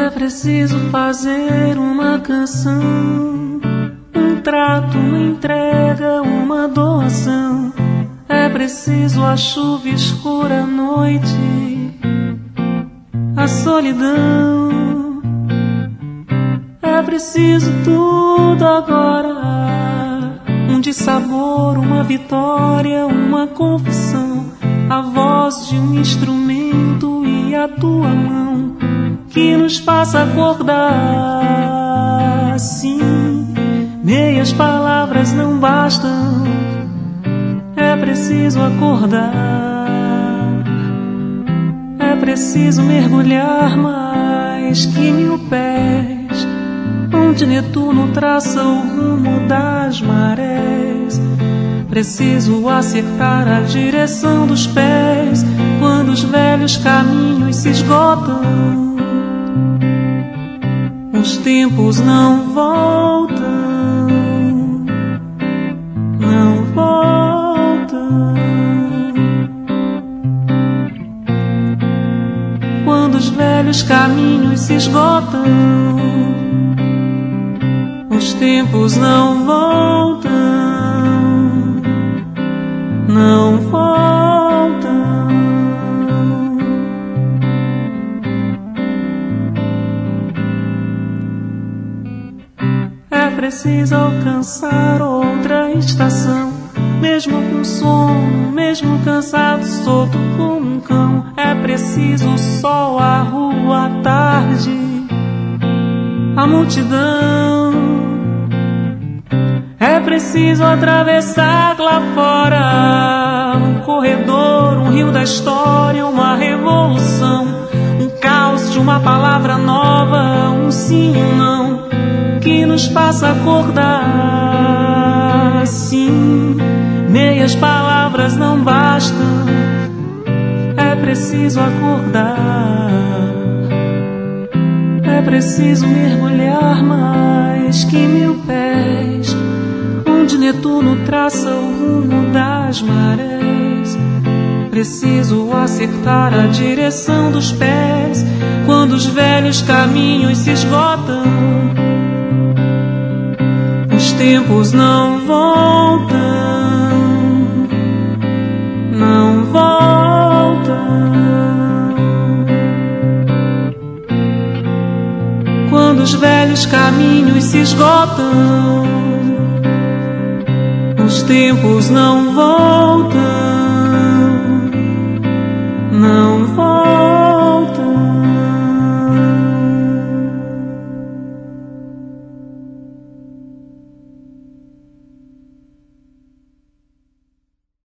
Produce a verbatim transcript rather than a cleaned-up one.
É preciso fazer uma canção, um trato, uma entrega, uma doação. É preciso a chuva escura à noite, a solidão. É preciso tudo agora, um dissabor, uma vitória, uma confissão, a voz de um instrumento e a tua mão que nos faça acordar. Sim, meias palavras não bastam, é preciso acordar. É preciso mergulhar mais que mil pés, onde Netuno traça o rumo das marés. Preciso acertar a direção dos pés quando os velhos caminhos se esgotam. Os tempos não voltam, não voltam. Quando os velhos caminhos se esgotam, os tempos não voltam, não voltam. É preciso alcançar outra estação, mesmo com sono, mesmo cansado, solto como um cão. É preciso o sol, a rua, a tarde, a multidão. É preciso atravessar lá fora um corredor, um rio da história, uma revolução, um caos de uma palavra nova, um sim e um não, que nos faça acordar. Sim, meias palavras não bastam, é preciso acordar. É preciso mergulhar mais que mil pés, onde Netuno traça o rumo das marés. Preciso acertar a direção dos pés quando os velhos caminhos se esgotam. Os tempos não voltam, não voltam. Quando os velhos caminhos se esgotam, os tempos não voltam,